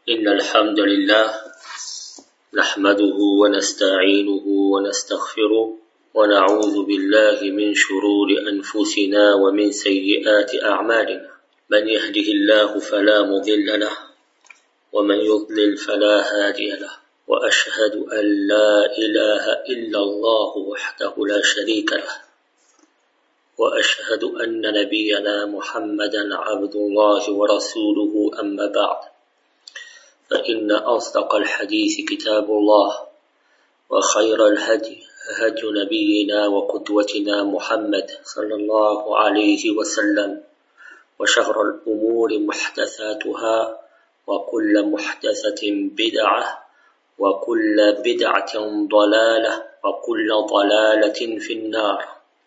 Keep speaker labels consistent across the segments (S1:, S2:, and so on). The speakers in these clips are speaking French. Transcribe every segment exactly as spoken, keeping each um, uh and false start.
S1: إن الحمد لله نحمده ونستعينه ونستغفره ونعوذ بالله من شرور أنفسنا ومن سيئات أعمالنا من يهده الله فلا مضل له ومن يضلل فلا هادي له وأشهد أن لا إله إلا الله وحده لا شريك له وأشهد أن نبينا محمدا عبد الله ورسوله أما بعد فإن أصدق الحديث كتاب الله وخير الهدي هدي نبينا وقدوتنا محمد صلى الله عليه وسلم وشر الأمور محدثاتها وكل محدثة بدعة وكل بدعة ضلالة وكل ضلالة في النار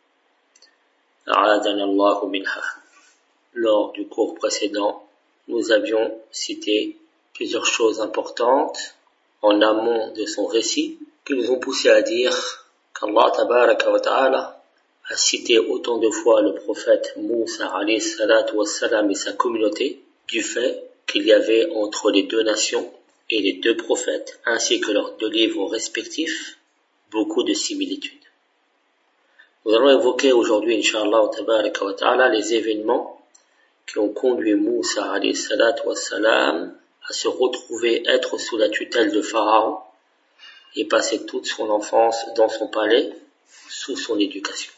S1: أعاذنا الله منها. Lors du cours précédent, nous avions cité plusieurs choses importantes en amont de son récit qui nous ont poussé à dire qu'Allah tabaraka wa ta'ala a cité autant de fois le prophète Moussa alayhi salatu wassalam et sa communauté du fait qu'il y avait entre les deux nations et les deux prophètes ainsi que leurs deux livres respectifs beaucoup de similitudes. Nous allons évoquer aujourd'hui, Inch'Allah tabaraka wa ta'ala, les événements qui ont conduit Moussa alayhi salatu wassalam à se retrouver être sous la tutelle de Pharaon et passer toute son enfance dans son palais sous son éducation.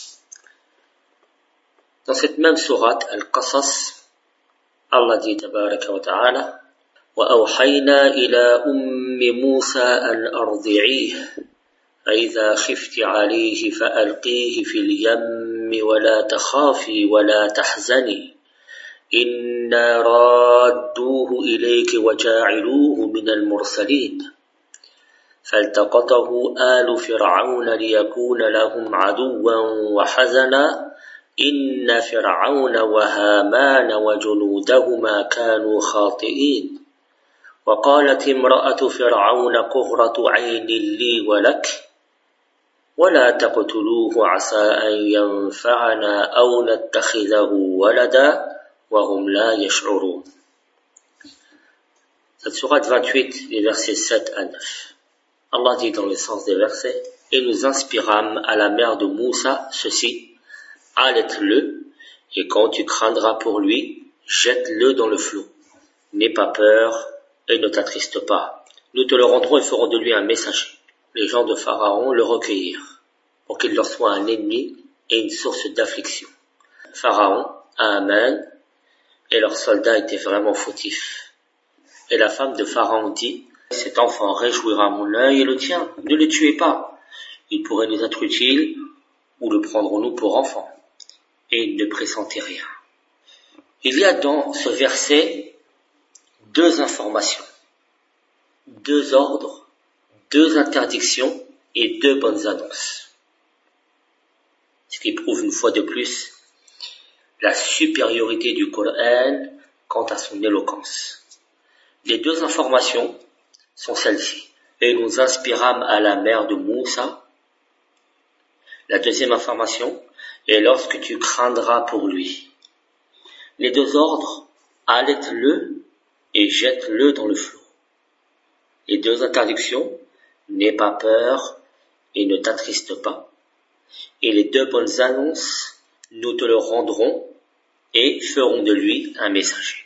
S1: Dans cette même sourate Al-Qasas, Allah dit tabaraka wa ta'ala وَأَوْحَيْنَا إِلَى أُمِّ مُوسَى أَنْ أَرْضِعِيهِ فَإِذَا خِفْتِ عَلَيْهِ فَأَلْقِيهِ فِي الْيَمِّ وَلَا تَخَافِي وَلَا تَحْزَنِي إِنَّا رَادُّوهُ إِلَيْكِ وَجَاعِلُوهُ مِنَ الْمُرْسَلِينَ فَالْتَقَطَهُ آلُ فِرْعَوْنَ لِيَكُونَ لَهُمْ عَدُوًّا وَحَزَنًا إِنَّ فِرْعَوْنَ وَهَامَانَ وَجُنُودَهُمَا كَانُوا خَاطِئِينَ وقالت امرأة فرعون قرة عين لي ولك ولا تقتلوه عسى أن ينفعنا أو نتخذه ولدا وهم لا يشعرون. Cette sourate vingt-huit, les versets sept à neuf. Allah dit dans le sens des versets: Et nous inspirâmes à la mère de Moussa ceci: Allaite-le, et quand tu craindras pour lui, jette-le dans le flot. N'aie pas peur et ne t'attriste pas. Nous te le rendrons et ferons de lui un messager. Les gens de Pharaon le recueillirent, pour qu'il leur soit un ennemi et une source d'affliction. Pharaon, Aman, et leurs soldats étaient vraiment fautifs. Et la femme de Pharaon dit: Cet enfant réjouira mon œil et le tien, ne le tuez pas. Il pourrait nous être utile, ou le prendrons-nous pour enfant. Et il ne pressentait rien. Il y a dans ce verset deux informations, deux ordres, deux interdictions et deux bonnes annonces. Ce qui prouve une fois de plus la supériorité du Coran quant à son éloquence. Les deux informations sont celles-ci. Et nous inspirâmes à la mère de Moussa. La deuxième information est lorsque tu craindras pour lui. Les deux ordres, allaite-le et jette-le dans le flot. Les deux interdictions, n'aie pas peur et ne t'attriste pas. Et les deux bonnes annonces, nous te le rendrons et ferons de lui un messager.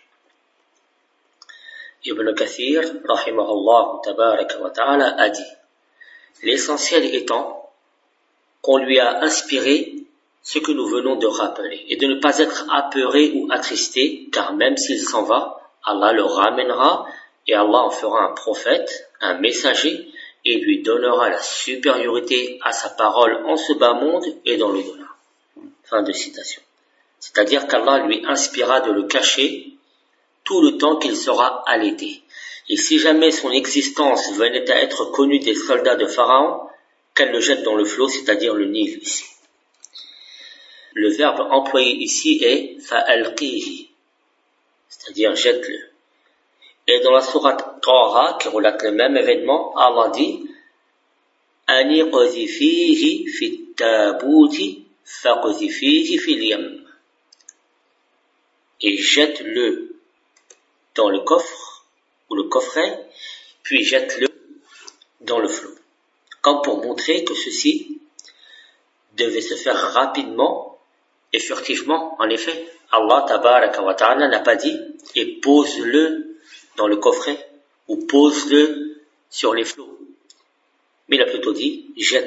S1: Ibn Kathir, rahimahullah tabaraka wa ta'ala, a dit: L'essentiel étant qu'on lui a inspiré ce que nous venons de rappeler, et de ne pas être apeuré ou attristé, car même s'il s'en va, Allah le ramènera et Allah en fera un prophète, un messager, et lui donnera la supériorité à sa parole en ce bas monde et dans l'au-delà. Fin de citation. C'est-à-dire qu'Allah lui inspira de le cacher tout le temps qu'il sera allaité. Et si jamais son existence venait à être connue des soldats de Pharaon, qu'elle le jette dans le flot, c'est-à-dire le Nil ici. Le verbe employé ici est fa'alqihi, c'est-à-dire jette-le. Et dans la sourate Taha, qui relate le même événement, Allah dit: Ani qadhifihi fit tabuti faqdhifihi fil yam. Et jette-le dans le coffre ou le coffret, puis jette-le dans le flot, comme pour montrer que ceci devait se faire rapidement et furtivement. En effet, Allah tabaraka wa ta'ala n'a pas dit « et pose-le dans le coffret » ou « pose-le sur les flots », mais il a plutôt dit « jette-le »,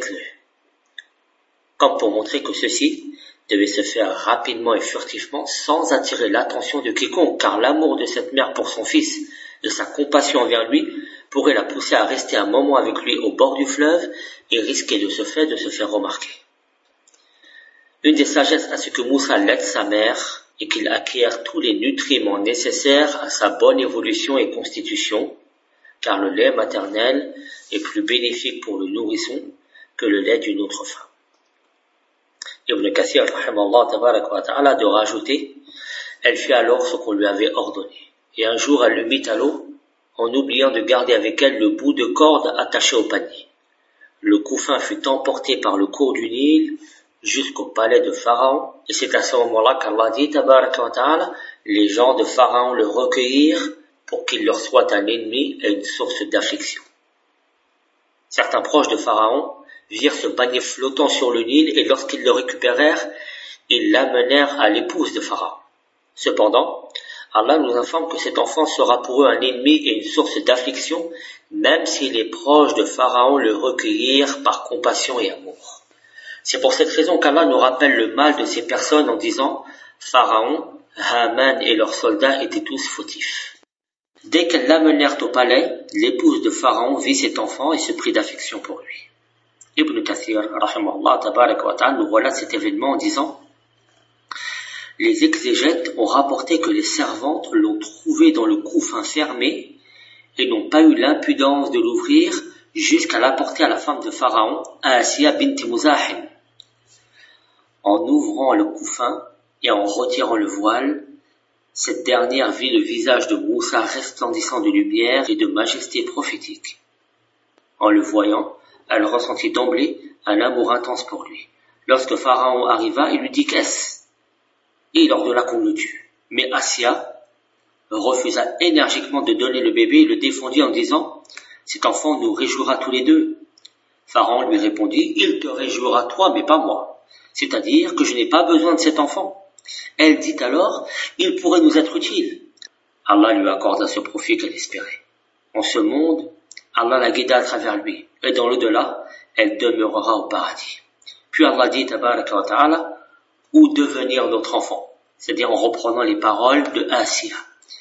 S1: comme pour montrer que ceci devait se faire rapidement et furtivement sans attirer l'attention de quiconque, car l'amour de cette mère pour son fils, de sa compassion envers lui, pourrait la pousser à rester un moment avec lui au bord du fleuve et risquer de ce fait de se faire remarquer. Une des sagesses à ce que Moussa laide sa mère et qu'il acquiert tous les nutriments nécessaires à sa bonne évolution et constitution, car le lait maternel est plus bénéfique pour le nourrisson que le lait d'une autre femme. Ibn Kathir, rahimallahu tabaraka wa ta'ala, de rajouter, elle fit alors ce qu'on lui avait ordonné. Et un jour, elle le mit à l'eau, en oubliant de garder avec elle le bout de corde attaché au panier. Le couffin fut emporté par le cours du Nil jusqu'au palais de Pharaon, et c'est à ce moment-là qu'Allah dit, tabaraka wa ta'ala, les gens de Pharaon le recueillirent pour qu'il leur soit un ennemi et une source d'affliction. Certains proches de Pharaon virent ce panier flottant sur le Nil et lorsqu'ils le récupérèrent, ils l'amenèrent à l'épouse de Pharaon. Cependant, Allah nous informe que cet enfant sera pour eux un ennemi et une source d'affliction, même si les proches de Pharaon le recueillirent par compassion et amour. C'est pour cette raison qu'Allah nous rappelle le mal de ces personnes en disant « Pharaon, Haman et leurs soldats étaient tous fautifs ». Dès qu'elles l'amenèrent au palais, l'épouse de Pharaon vit cet enfant et se prit d'affection pour lui. Ibn Kathir, rahimahullah, tabarak wa ta'ala, nous voilà cet événement en disant « Les exégètes ont rapporté que les servantes l'ont trouvé dans le couffin fermé et n'ont pas eu l'impudence de l'ouvrir jusqu'à l'apporter à la femme de Pharaon, Asiya bint Muzahim. En ouvrant le couffin et en retirant le voile, cette dernière vit le visage de Moussa resplendissant de lumière et de majesté prophétique. En le voyant, elle ressentit d'emblée un amour intense pour lui. Lorsque Pharaon arriva, il lui dit « Qu'est-ce ?» et il ordonna qu'on le tue. Mais Asiya refusa énergiquement de donner le bébé et le défendit en disant « Cet enfant nous réjouira tous les deux. » Pharaon lui répondit « Il te réjouira toi, mais pas moi. C'est-à-dire que je n'ai pas besoin de cet enfant. » Elle dit alors « Il pourrait nous être utile. » Allah lui accorda ce profit qu'elle espérait. En ce monde, Allah la guida à travers lui, et dans l'au-delà, elle demeurera au paradis. Puis Allah dit, tabaraka wa ta'ala, où devenir notre enfant, c'est-à-dire en reprenant les paroles de Asiya.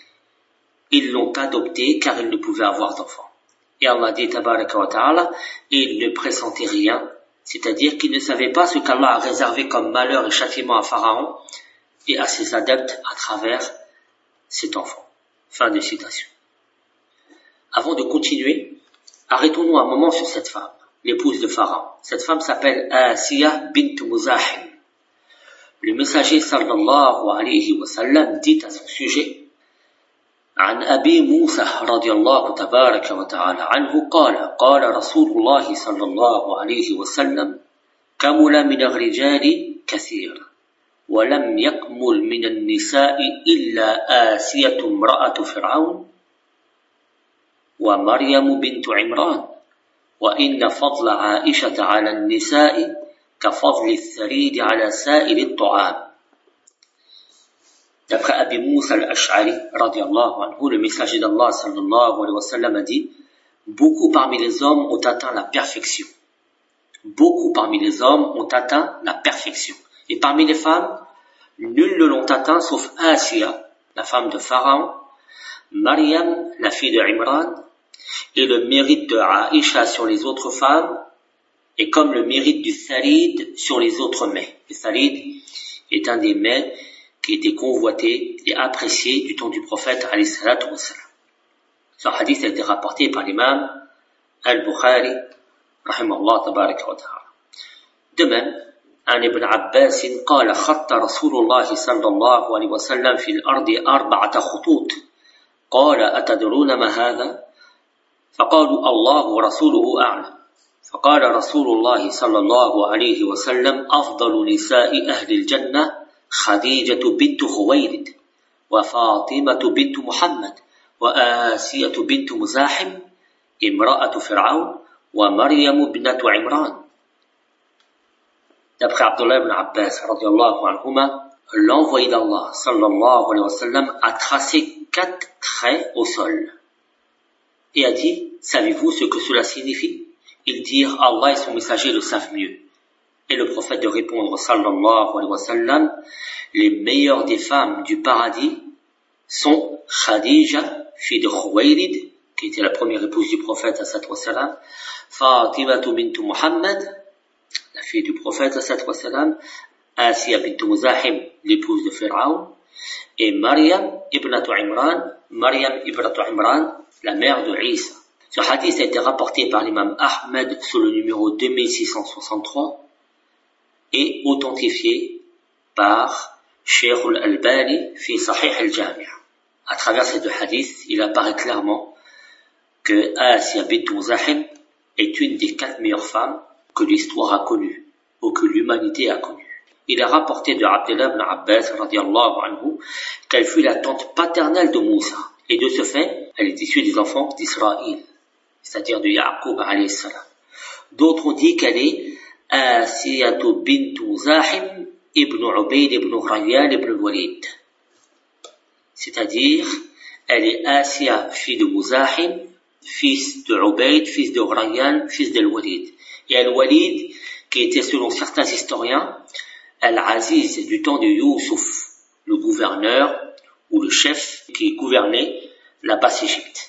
S1: Ils l'ont adopté car ils ne pouvaient avoir d'enfant. Et Allah dit, tabaraka wa ta'ala, et ils ne pressentaient rien, c'est-à-dire qu'ils ne savaient pas ce qu'Allah a réservé comme malheur et châtiment à Pharaon et à ses adeptes à travers cet enfant. Fin de citation. Avant de continuer, arrêtons-nous un moment sur cette femme, l'épouse de Pharaon. Cette femme s'appelle Asiya bint Muzahim. Le messager sallallahu alayhi wa sallam dit à son sujet عن أبي موسى رضي الله تبارك وتعالى عنه قال قال رسول الله صلى الله عليه وسلم كمل من الرجال كثير ولم يكمل من النساء إلا آسية امرأة فرعون ومريم بنت عمران وإن فضل عائشة على النساء كفضل الثريد على سائر الطعام. D'après Abi Moussa al-Ash'ari, radiallahu anhu, le messager d'Allah sallallahu alayhi wa sallam a dit « Beaucoup parmi les hommes ont atteint la perfection. Beaucoup parmi les hommes ont atteint la perfection. Et parmi les femmes, nuls ne l'ont atteint sauf Asiya, la femme de Pharaon, Maryam, la fille de Imran, et le mérite de Aïcha sur les autres femmes, et comme le mérite du tharid sur les autres mets. Le tharid est un des mets qui était convoité et apprécié du temps du prophète alayhi salatu wa salam. Ce hadith a été rapporté par l'imam al-Bukhari rahimahullah tabaraka wa ta'ala. De même, عن ابن عباس قال خط رسول الله صلى الله عليه وسلم في الأرض أربعة خطوط قال أتدرون ما هذا؟ فقالوا الله ورسوله أعلم. فقال رسول الله صلى الله عليه وسلم أفضل نساء أهل الجنة خديجة بنت خويلد وفاطمة بنت محمد وآسية بنت مزاحم امرأة فرعون ومريم ابنة عمران. D'après Abdullah ibn Abbas, radiyallahu anhuma, l'envoyé d'Allah, sallallahu alayhi wa sallam, a tracé quatre traits au sol et a dit, savez-vous ce que cela signifie? Ils dirent, Allah et son messager le savent mieux. Et le prophète de répondre, sallallahu alayhi wa sallam, les meilleures des femmes du paradis sont Khadija, fille de Khuwaylid, qui était la première épouse du prophète, sallallahu alayhi wa sallam, Fatima bint Muhammad, la fille du prophète, sallallahu alayhi wa sallam, Asiya bint Muzahim, l'épouse de Pharaon, et Maryam ibn Imran, Maryam ibn Imran, la mère de Isa. Ce hadith a été rapporté par l'imam Ahmed sous le numéro deux mille six cent soixante-trois et authentifié par Sheikh al-Albani fi Sahih al-Jami'. À travers ces deux hadiths, il apparaît clairement que Asiya bint Muzahim est une des quatre meilleures femmes que l'histoire a connues, ou que l'humanité a connues. Il est rapporté de Abdullah ibn Abbas radiyallahu anhu qu'elle fut la tante paternelle de Moussa, et de ce fait, elle est issue des enfants d'Israël, c'est-à-dire de Ya'qub alayhi salam. D'autres ont dit qu'elle est Asiyatu bint Zahim ibn Ubayd ibn Rayyan ibn Walid, c'est-à-dire elle est Asiya, fille de Muzahim, fils de Ubayd, fils de Rayyan, fils de Walid. Et Al-Walid, qui était selon certains historiens Al-Aziz du temps de Youssouf, le gouverneur ou le chef qui gouvernait la basse Égypte.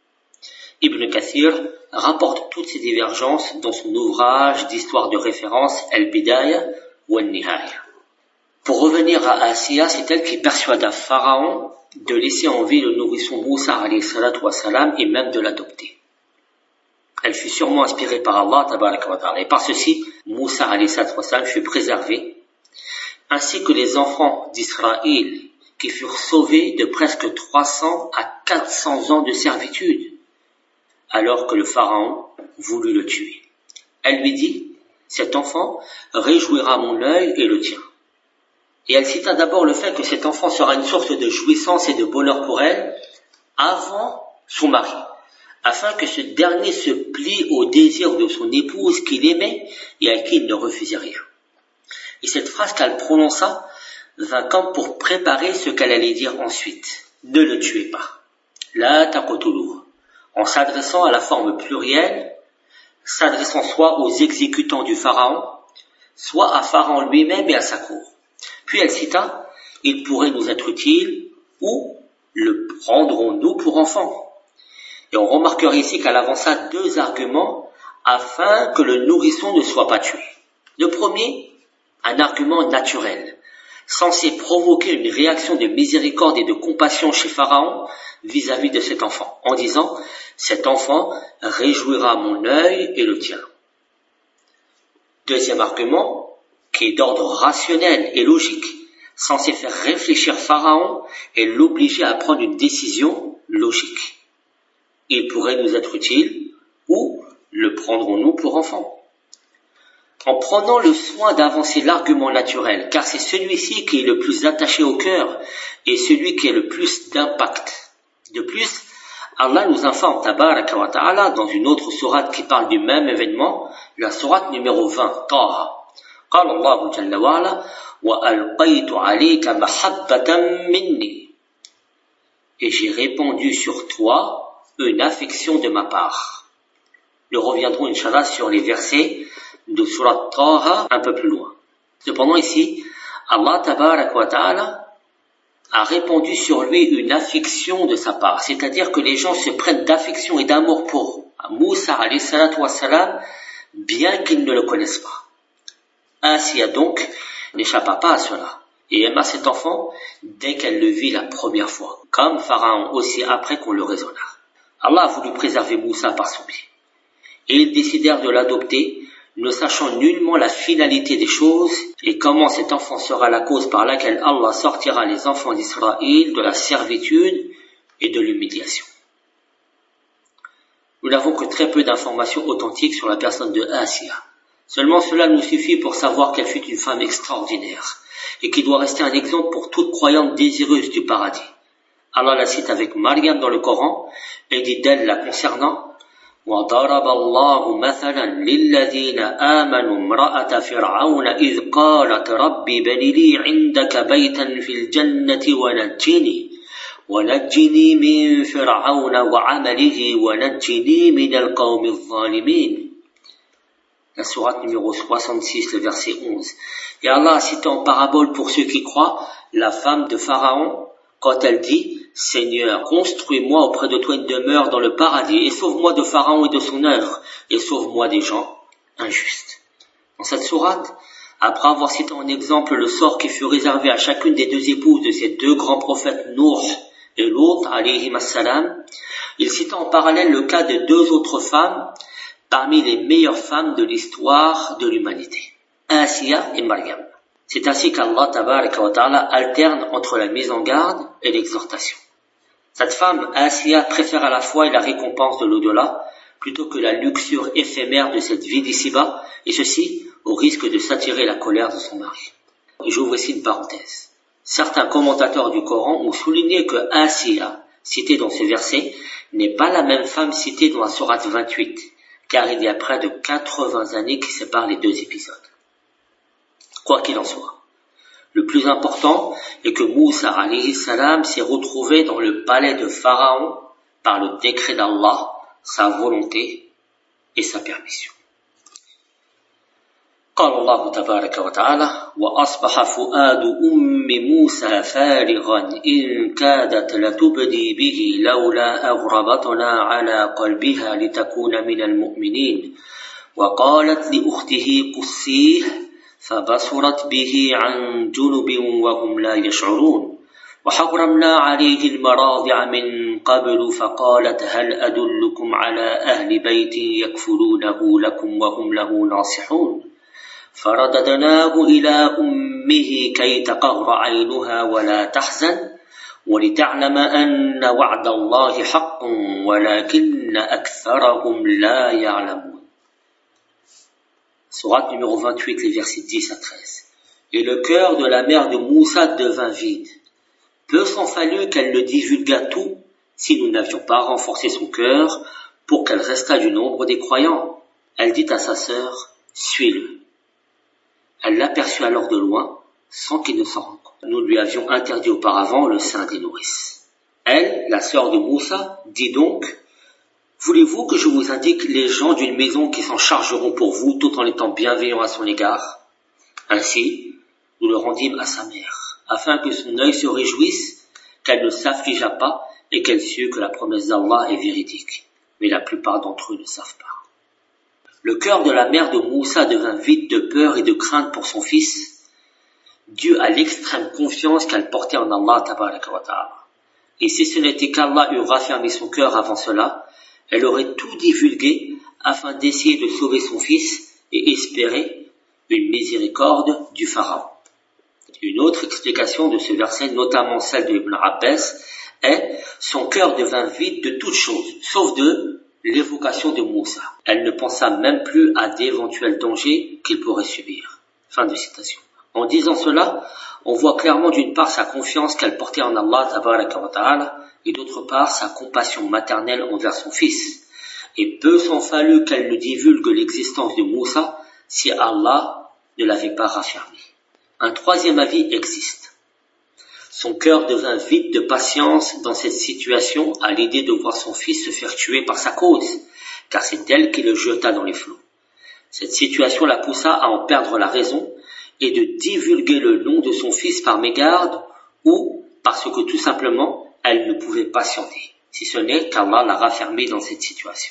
S1: Ibn Kathir rapporte toutes ces divergences dans son ouvrage d'histoire de référence Al-Bidaya ou Al-Nihaya. Pour revenir à Asiya, c'est elle qui persuada Pharaon de laisser en vie le nourrisson Moussa alayhi salatu wa salam et même de l'adopter. Elle fut sûrement inspirée par Allah tabaraka wa ta'ala. Et par ceci, Moussa alayhi salatu wa salam fut préservé, ainsi que les enfants d'Israël qui furent sauvés de presque trois cents à quatre cents ans de servitude, alors que le pharaon voulut le tuer. Elle lui dit, cet enfant réjouira mon œil et le tien. Et elle cita d'abord le fait que cet enfant sera une source de jouissance et de bonheur pour elle avant son mari, afin que ce dernier se plie au désir de son épouse qu'il aimait et à qui il ne refusait rien. Et cette phrase qu'elle prononça vint comme pour préparer ce qu'elle allait dire ensuite. Ne le tuez pas. La taqtuluhu. En s'adressant à la forme plurielle, s'adressant soit aux exécutants du pharaon, soit à Pharaon lui-même et à sa cour. Puis elle cita, il pourrait nous être utile, ou le prendrons-nous pour enfant? Et on remarquera ici qu'elle avança deux arguments afin que le nourrisson ne soit pas tué. Le premier, un argument naturel, censé provoquer une réaction de miséricorde et de compassion chez Pharaon vis-à-vis de cet enfant, en disant « Cet enfant réjouira mon œil et le tien ». Deuxième argument, qui est d'ordre rationnel et logique, censé faire réfléchir Pharaon et l'obliger à prendre une décision logique. Il pourrait nous être utile, ou le prendrons-nous pour enfant? En prenant le soin d'avancer l'argument naturel, car c'est celui-ci qui est le plus attaché au cœur et celui qui a le plus d'impact. De plus, Allah nous informe, tabaraka wa ta'ala, dans une autre sourate qui parle du même événement, la sourate numéro vingt, Taha. قال الله جل وعلا وألقيت عليك محبة مني. Et j'ai répandu sur toi une affection de ma part. Nous reviendrons, Inch'Allah, sur les versets de Surat Taha un peu plus loin. Cependant ici, Allah tabarak wa ta'ala a répandu sur lui une affection de sa part, c'est-à-dire que les gens se prennent d'affection et d'amour pour Moussa alayhi salatu wa salam, bien qu'ils ne le connaissent pas. Asiya donc n'échappa pas à cela et aima cet enfant dès qu'elle le vit la première fois, comme Pharaon aussi après qu'on le raisonna. Allah a voulu préserver Moussa par son biais et ils décidèrent de l'adopter, ne sachant nullement la finalité des choses et comment cet enfant sera la cause par laquelle Allah sortira les enfants d'Israël de la servitude et de l'humiliation. Nous n'avons que très peu d'informations authentiques sur la personne de Asiya. Seulement cela nous suffit pour savoir qu'elle fut une femme extraordinaire et qui doit rester un exemple pour toute croyante désireuse du paradis. Allah la cite avec Maryam dans le Coran et dit d'elle la concernant وَضَرَبَ اللَّهُ مَثَلًا لِلَّذِينَ آمَنُوا امْرَأَةَ فِرْعَوْنَ إِذْ قَالَتْ رَبِّ بَنِ لِي عِندَكَ بَيْتًا فِي الْجَنَّةِ ونجني ونجني من فرعون وعمله ونجني من القوم الظالمين. La sourate numéro soixante-six, le verset onze. Et Allah a cité en parabole pour ceux qui croient la femme de Pharaon quand elle dit « Seigneur, construis-moi auprès de toi une demeure dans le paradis et sauve-moi de Pharaon et de son œuvre et sauve-moi des gens injustes. » Dans cette sourate, après avoir cité en exemple le sort qui fut réservé à chacune des deux épouses de ces deux grands prophètes Nour et Lut, alayhim as-salam, il cite en parallèle le cas de deux autres femmes parmi les meilleures femmes de l'histoire de l'humanité, Asiya et Maryam. C'est ainsi qu'Allah tabaraka wa ta'ala alterne entre la mise en garde et l'exhortation. Cette femme, Asiya, préfère à la foi et la récompense de l'au-delà, plutôt que la luxure éphémère de cette vie d'ici-bas, et ceci au risque de s'attirer la colère de son mari. J'ouvre ici une parenthèse. Certains commentateurs du Coran ont souligné que Asiya, citée dans ce verset, n'est pas la même femme citée dans la sourate vingt-huit, car il y a près de quatre-vingts années qui séparent les deux épisodes. Quoi qu'il en soit, le plus important est que Moussa alayhi salam s'est retrouvé dans le palais de Pharaon par le décret d'Allah, sa volonté et sa permission. قال الله تبارك وتعالى وأصبح فؤاد أم موسى فارغا إن كادت لتبدي به لولا أغربتنا على قلبها لتكون من المؤمنين وقالت لأخته قصيه فبصرت به عن جنب وهم لا يشعرون وحرمنا عليه المراضع من قبل فقالت هل أدلكم على أهل بيت يكفلونه لكم وهم له ناصحون فرددناه إلى أمه كي تقر عينها ولا تحزن ولتعلم أن وعد الله حق ولكن أكثرهم لا يعلمون. Sourate numéro vingt-huit, les versets dix à treize. Et le cœur de la mère de Moussa devint vide. Peu s'en fallut qu'elle le divulgât tout si nous n'avions pas renforcé son cœur pour qu'elle restât du nombre des croyants. Elle dit à sa sœur, suis-le. Elle l'aperçut alors de loin, sans qu'il ne s'en rende compte. Nous lui avions interdit auparavant le sein des nourrices. Elle, la sœur de Moussa, dit donc, voulez-vous que je vous indique les gens d'une maison qui s'en chargeront pour vous tout en étant bienveillants à son égard? Ainsi, nous le rendîmes à sa mère, afin que son œil se réjouisse, qu'elle ne s'affligeât pas et qu'elle sût que la promesse d'Allah est véridique. Mais la plupart d'entre eux ne savent pas. Le cœur de la mère de Moussa devint vide de peur et de crainte pour son fils, dû à l'extrême confiance qu'elle portait en Allah tabaraka wa ta'ala. Et si ce n'était qu'Allah eût raffermi son cœur avant cela, elle aurait tout divulgué afin d'essayer de sauver son fils et espérer une miséricorde du Pharaon. Une autre explication de ce verset, notamment celle de Ibn Abbas, est « son cœur devint vide de toutes choses, sauf de l'évocation de Moussa. Elle ne pensa même plus à d'éventuels dangers qu'il pourrait subir. » Fin de citation. En disant cela, on voit clairement d'une part sa confiance qu'elle portait en Allah tabaraka wa ta'ala et d'autre part sa compassion maternelle envers son fils. Et peu s'en fallut qu'elle ne divulgue l'existence de Moussa si Allah ne l'avait pas raffermi. Un troisième avis existe. Son cœur devint vide de patience dans cette situation à l'idée de voir son fils se faire tuer par sa cause, car c'est elle qui le jeta dans les flots. Cette situation la poussa à en perdre la raison et de divulguer le nom de son fils par mégarde ou parce que tout simplement elle ne pouvait patienter, si ce n'est qu'Allah l'a raffermie dans cette situation.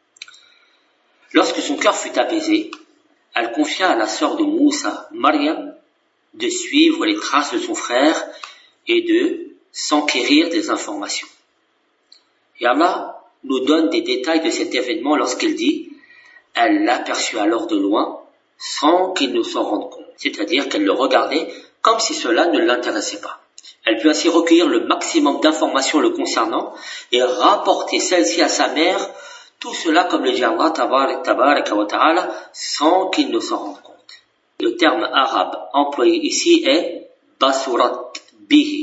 S1: Lorsque son cœur fut apaisé, elle confia à la sœur de Moussa, Maryam, de suivre les traces de son frère et de s'enquérir des informations. Et Allah nous donne des détails de cet événement lorsqu'il dit « Elle l'aperçut alors de loin sans qu'il ne s'en rende compte », c'est-à-dire qu'elle le regardait comme si cela ne l'intéressait pas. Elle put ainsi recueillir le maximum d'informations le concernant et rapporter celle-ci à sa mère, tout cela comme le dit Allah tabaraka wa ta'ala sans qu'il ne s'en rende compte. Le terme arabe employé ici est « basurat bihi ».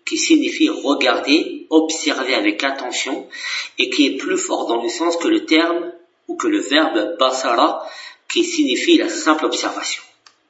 S1: qui signifie regarder, observer avec attention, et qui est plus fort dans le sens que le terme ou que le verbe basara, qui signifie la simple observation.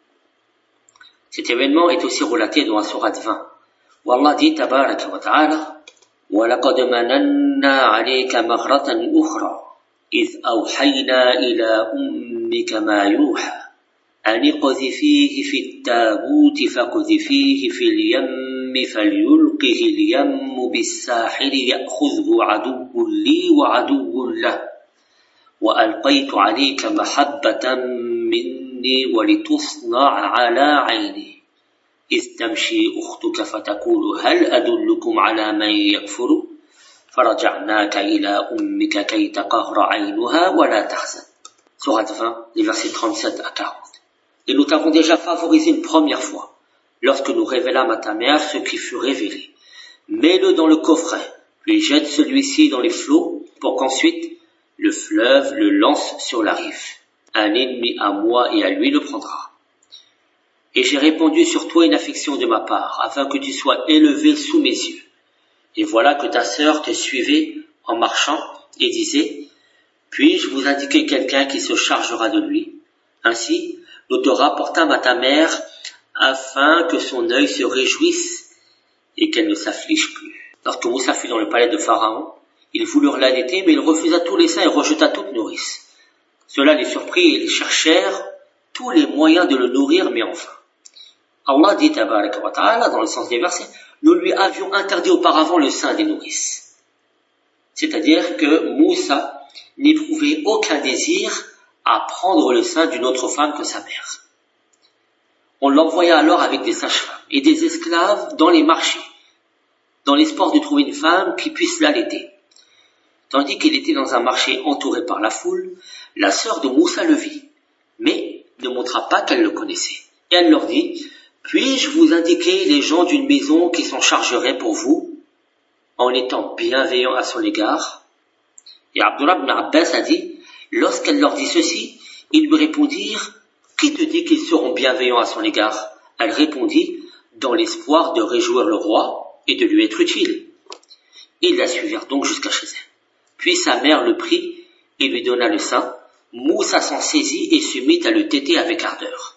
S1: Cet événement est aussi relaté dans la sourate vingt, où Allah dit tabaraka wa ta'ala وَلَقَدْ مَنَنَّا عَلَيْكَ مَرَّةً أُخْرَى إِذْ أَوْحَيْنَا إِلَى أُمِّكَ مَا يُوحَى أَنِ اقْذِفِيهِ فِي التَّابُوتِ فَاقْذِفِيهِ فِي الْيَمِّ فَلْيُلْقِهِ الْيَمُّ بِالسَّاحِلِ يَأْخُذْهُ عَدُوٌّ لِي وَعَدُوٌّ لَهُ وَأَلْقَيْتُ عَلَيْكَ مَحَبَّةً مِّنِّي وَلِتُصْنَعَ عَلَى عَيْنِي إذ تمشي أختك فتقول هل أدلكم على من يكفر فرجعناك إلى أمك كي تقر عينها ولا تحزن. Sourate vingt, les versets trente-sept à quarante. Et nous t'avons déjà favorisé une première fois, lorsque nous révélâmes à ta mère ce qui fut révélé. Mets-le dans le coffret, puis jette celui-ci dans les flots, pour qu'ensuite le fleuve le lance sur la rive. Un ennemi à moi et à lui le prendra. Et j'ai répandu sur toi une affection de ma part, afin que tu sois élevé sous mes yeux. Et voilà que ta sœur te suivait en marchant et disait, puis-je vous indiquer quelqu'un qui se chargera de lui? Ainsi, nous te rapportâmes à ta mère, afin que son œil se réjouisse et qu'elle ne s'afflige plus. Lorsque Moussa fut dans le palais de Pharaon, ils voulurent l'allaiter, mais il refusa tous les seins et rejeta toute nourrice. Cela les surprit et ils cherchèrent tous les moyens de le nourrir, mais enfin. Allah dit tabaraka wa ta'ala dans le sens des versets, nous lui avions interdit auparavant le sein des nourrices. C'est-à-dire que Moussa n'éprouvait aucun désir à prendre le sein d'une autre femme que sa mère. On l'envoya alors avec des sages-femmes et des esclaves dans les marchés, dans l'espoir de trouver une femme qui puisse l'allaiter. Tandis qu'il était dans un marché entouré par la foule, la sœur de Moussa le vit, mais ne montra pas qu'elle le connaissait. Et elle leur dit, puis-je vous indiquer les gens d'une maison qui s'en chargeraient pour vous, en étant bienveillant à son égard? Et Abdullah ibn Abbas a dit, lorsqu'elle leur dit ceci, ils lui répondirent, qui te dit qu'ils seront bienveillants à son égard? Elle répondit, dans l'espoir de réjouir le roi et de lui être utile. Ils la suivirent donc jusqu'à chez elle. Puis sa mère le prit et lui donna le sein. Moussa s'en saisit et se mit à le téter avec ardeur.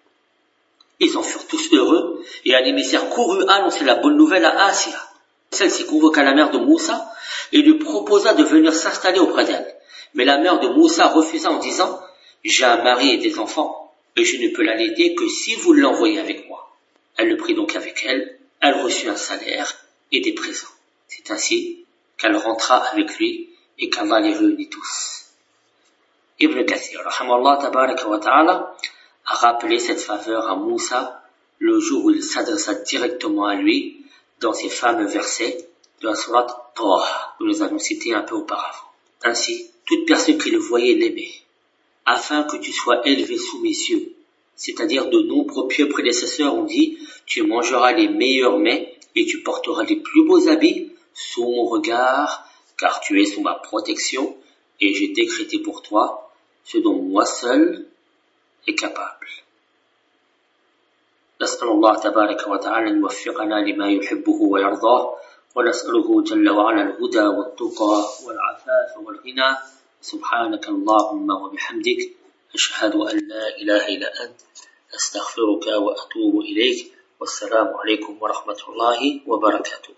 S1: Ils en furent tous heureux, et un émissaire courut annoncer la bonne nouvelle à Asiya. Celle-ci convoqua la mère de Moussa et lui proposa de venir s'installer auprès d'elle. Mais la mère de Moussa refusa en disant, « J'ai un mari et des enfants, et je ne peux l'allaiter que si vous l'envoyez avec moi. » Elle le prit donc avec elle, elle reçut un salaire et des présents. C'est ainsi qu'elle rentra avec lui et qu'Allah les réunit tous. Ibn Kathir, rahimallah tabaraka wa ta'ala, a rappelé cette faveur à Moussa le jour où il s'adressa directement à lui dans ces fameux versets de la sourate Taha, que nous avons cité un peu auparavant. Ainsi, toute personne qui le voyait l'aimait, afin que tu sois élevé sous mes yeux. C'est-à-dire de nombreux pieux prédécesseurs ont dit, tu mangeras les meilleurs mets et tu porteras les plus beaux habits sous mon regard, car tu es sous ma protection et j'ai décrété pour toi ce dont moi seul est capable. نسأل الله تبارك وتعالى أن يوفقنا لما يحبه ويرضاه ونسأله جل وعلا الهدى والتقى والعفاف والغنى سبحانك اللهم وبحمدك أشهد أن لا إله إلا أنت أستغفرك وأتوب إليك والسلام عليكم ورحمة الله وبركاته.